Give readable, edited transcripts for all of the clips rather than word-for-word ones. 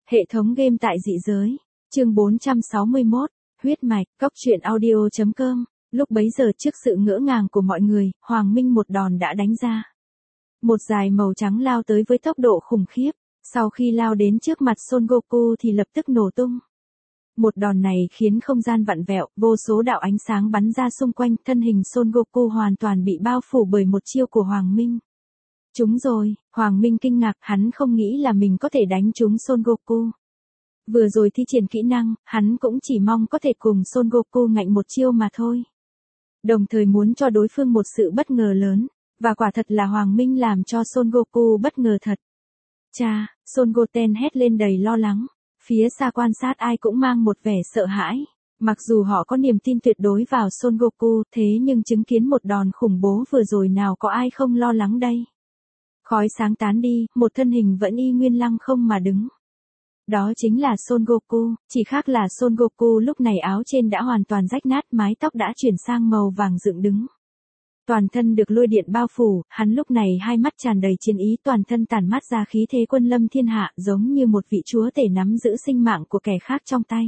Hệ thống game tại dị giới. Chương 461. Huyết mạch. Cốc truyện audio.com. Lúc bấy giờ trước sự ngỡ ngàng của mọi người, Hoàng Minh một đòn đã đánh ra. Một dải màu trắng lao tới với tốc độ khủng khiếp. Sau khi lao đến trước mặt Son Goku thì lập tức nổ tung. Một đòn này khiến không gian vặn vẹo, vô số đạo ánh sáng bắn ra xung quanh, thân hình Son Goku hoàn toàn bị bao phủ bởi một chiêu của Hoàng Minh. Trúng rồi, Hoàng Minh kinh ngạc, hắn không nghĩ là mình có thể đánh trúng Son Goku. Vừa rồi thi triển kỹ năng, hắn cũng chỉ mong có thể cùng Son Goku ngạnh một chiêu mà thôi. Đồng thời muốn cho đối phương một sự bất ngờ lớn, và quả thật là Hoàng Minh làm cho Son Goku bất ngờ thật. Cha, Son Goten hét lên đầy lo lắng. Phía xa quan sát ai cũng mang một vẻ sợ hãi. Mặc dù họ có niềm tin tuyệt đối vào Son Goku, thế nhưng chứng kiến một đòn khủng bố vừa rồi nào có ai không lo lắng đây. Khói sáng tán đi, một thân hình vẫn y nguyên lăng không mà đứng. Đó chính là Son Goku, chỉ khác là Son Goku lúc này áo trên đã hoàn toàn rách nát, mái tóc đã chuyển sang màu vàng dựng đứng. Toàn thân được lôi điện bao phủ, hắn lúc này hai mắt tràn đầy chiến ý, toàn thân tản mát ra khí thế quân lâm thiên hạ, giống như một vị chúa tể nắm giữ sinh mạng của kẻ khác trong tay.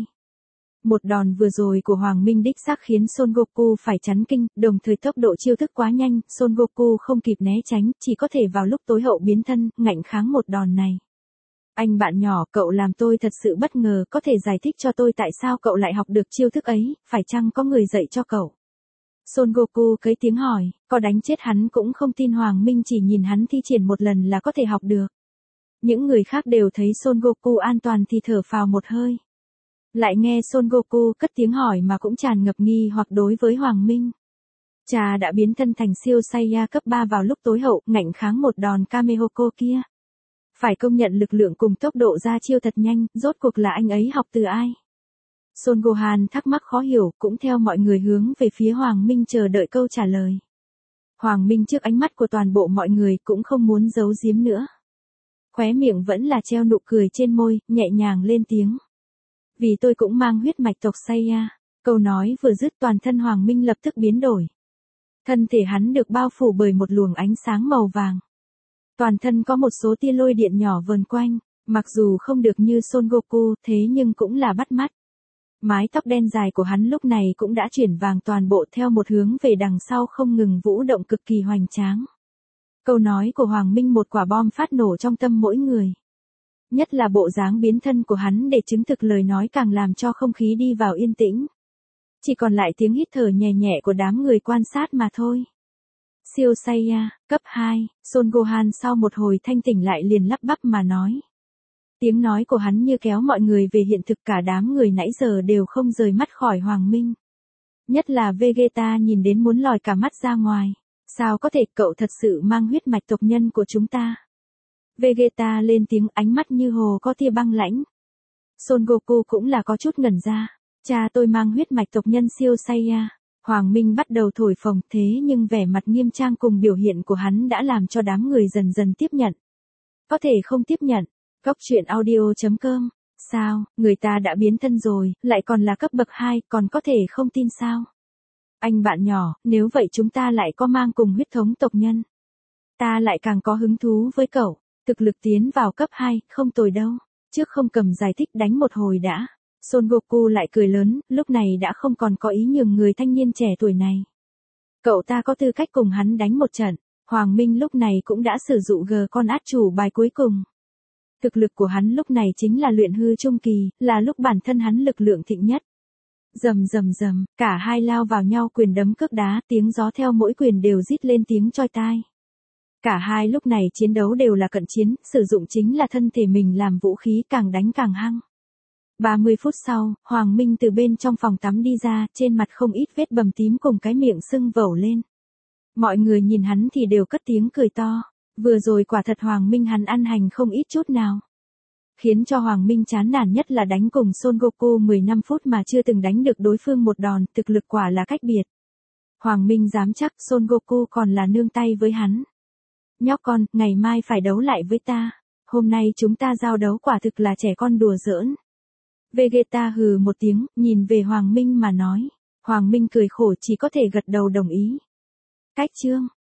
Một đòn vừa rồi của Hoàng Minh đích xác khiến Son Goku phải chấn kinh, đồng thời tốc độ chiêu thức quá nhanh, Son Goku không kịp né tránh, chỉ có thể vào lúc tối hậu biến thân, ngạnh kháng một đòn này. Anh bạn nhỏ, cậu làm tôi thật sự bất ngờ, có thể giải thích cho tôi tại sao cậu lại học được chiêu thức ấy, phải chăng có người dạy cho cậu? Son Goku cấy tiếng hỏi, có đánh chết hắn cũng không tin Hoàng Minh chỉ nhìn hắn thi triển một lần là có thể học được. Những người khác đều thấy Son Goku an toàn thì thở phào một hơi. Lại nghe Son Goku cất tiếng hỏi mà cũng tràn ngập nghi hoặc đối với Hoàng Minh. Cha đã biến thân thành siêu Saiyan cấp 3 vào lúc tối hậu, ngạnh kháng một đòn Kamehoko kia. Phải công nhận lực lượng cùng tốc độ ra chiêu thật nhanh, rốt cuộc là anh ấy học từ ai? Son Gohan thắc mắc khó hiểu, cũng theo mọi người hướng về phía Hoàng Minh chờ đợi câu trả lời. Hoàng Minh trước ánh mắt của toàn bộ mọi người cũng không muốn giấu giếm nữa. Khóe miệng vẫn là treo nụ cười trên môi, nhẹ nhàng lên tiếng. Vì tôi cũng mang huyết mạch tộc Saiyan. Câu nói vừa dứt toàn thân Hoàng Minh lập tức biến đổi. Thân thể hắn được bao phủ bởi một luồng ánh sáng màu vàng. Toàn thân có một số tia lôi điện nhỏ vờn quanh, mặc dù không được như Son Goku thế nhưng cũng là bắt mắt. Mái tóc đen dài của hắn lúc này cũng đã chuyển vàng toàn bộ theo một hướng về đằng sau không ngừng vũ động cực kỳ hoành tráng. Câu nói của Hoàng Minh một quả bom phát nổ trong tâm mỗi người. Nhất là bộ dáng biến thân của hắn để chứng thực lời nói càng làm cho không khí đi vào yên tĩnh. Chỉ còn lại tiếng hít thở nhẹ nhẹ của đám người quan sát mà thôi. Siêu Saiyan, cấp 2, Son Gohan sau một hồi thanh tỉnh lại liền lắp bắp mà nói. Tiếng nói của hắn như kéo mọi người về hiện thực, cả đám người nãy giờ đều không rời mắt khỏi Hoàng Minh. Nhất là Vegeta nhìn đến muốn lòi cả mắt ra ngoài. Sao có thể, cậu thật sự mang huyết mạch tộc nhân của chúng ta? Vegeta lên tiếng, ánh mắt như hồ có tia băng lãnh. Son Goku cũng là có chút ngẩn ra. Cha tôi mang huyết mạch tộc nhân siêu Saiyan. Hoàng Minh bắt đầu thổi phồng, thế nhưng vẻ mặt nghiêm trang cùng biểu hiện của hắn đã làm cho đám người dần dần tiếp nhận. Có thể không tiếp nhận. Cốc truyện audio.com. Sao, người ta đã biến thân rồi, lại còn là cấp bậc 2, còn có thể không tin sao? Anh bạn nhỏ, nếu vậy chúng ta lại có mang cùng huyết thống tộc nhân. Ta lại càng có hứng thú với cậu, thực lực tiến vào cấp 2, không tồi đâu. Trước không cầm giải thích đánh một hồi đã. Son Goku lại cười lớn, lúc này đã không còn có ý nhường người thanh niên trẻ tuổi này. Cậu ta có tư cách cùng hắn đánh một trận. Hoàng Minh lúc này cũng đã sử dụng con át chủ bài cuối cùng. Thực lực của hắn lúc này chính là luyện hư trung kỳ, là lúc bản thân hắn lực lượng thịnh nhất. Rầm rầm rầm, cả hai lao vào nhau quyền đấm cước đá, tiếng gió theo mỗi quyền đều rít lên tiếng choi tai. Cả hai lúc này chiến đấu đều là cận chiến, sử dụng chính là thân thể mình làm vũ khí, càng đánh càng hăng. 30 phút sau, Hoàng Minh từ bên trong phòng tắm đi ra, trên mặt không ít vết bầm tím cùng cái miệng sưng vẩu lên. Mọi người nhìn hắn thì đều cất tiếng cười to. Vừa rồi quả thật Hoàng Minh hắn ăn hành không ít chút nào. Khiến cho Hoàng Minh chán nản nhất là đánh cùng Son Goku 15 phút mà chưa từng đánh được đối phương một đòn, thực lực quả là cách biệt. Hoàng Minh dám chắc Son Goku còn là nương tay với hắn. Nhóc con, ngày mai phải đấu lại với ta. Hôm nay chúng ta giao đấu quả thực là trẻ con đùa giỡn. Vegeta hừ một tiếng, nhìn về Hoàng Minh mà nói. Hoàng Minh cười khổ chỉ có thể gật đầu đồng ý. Cách chương.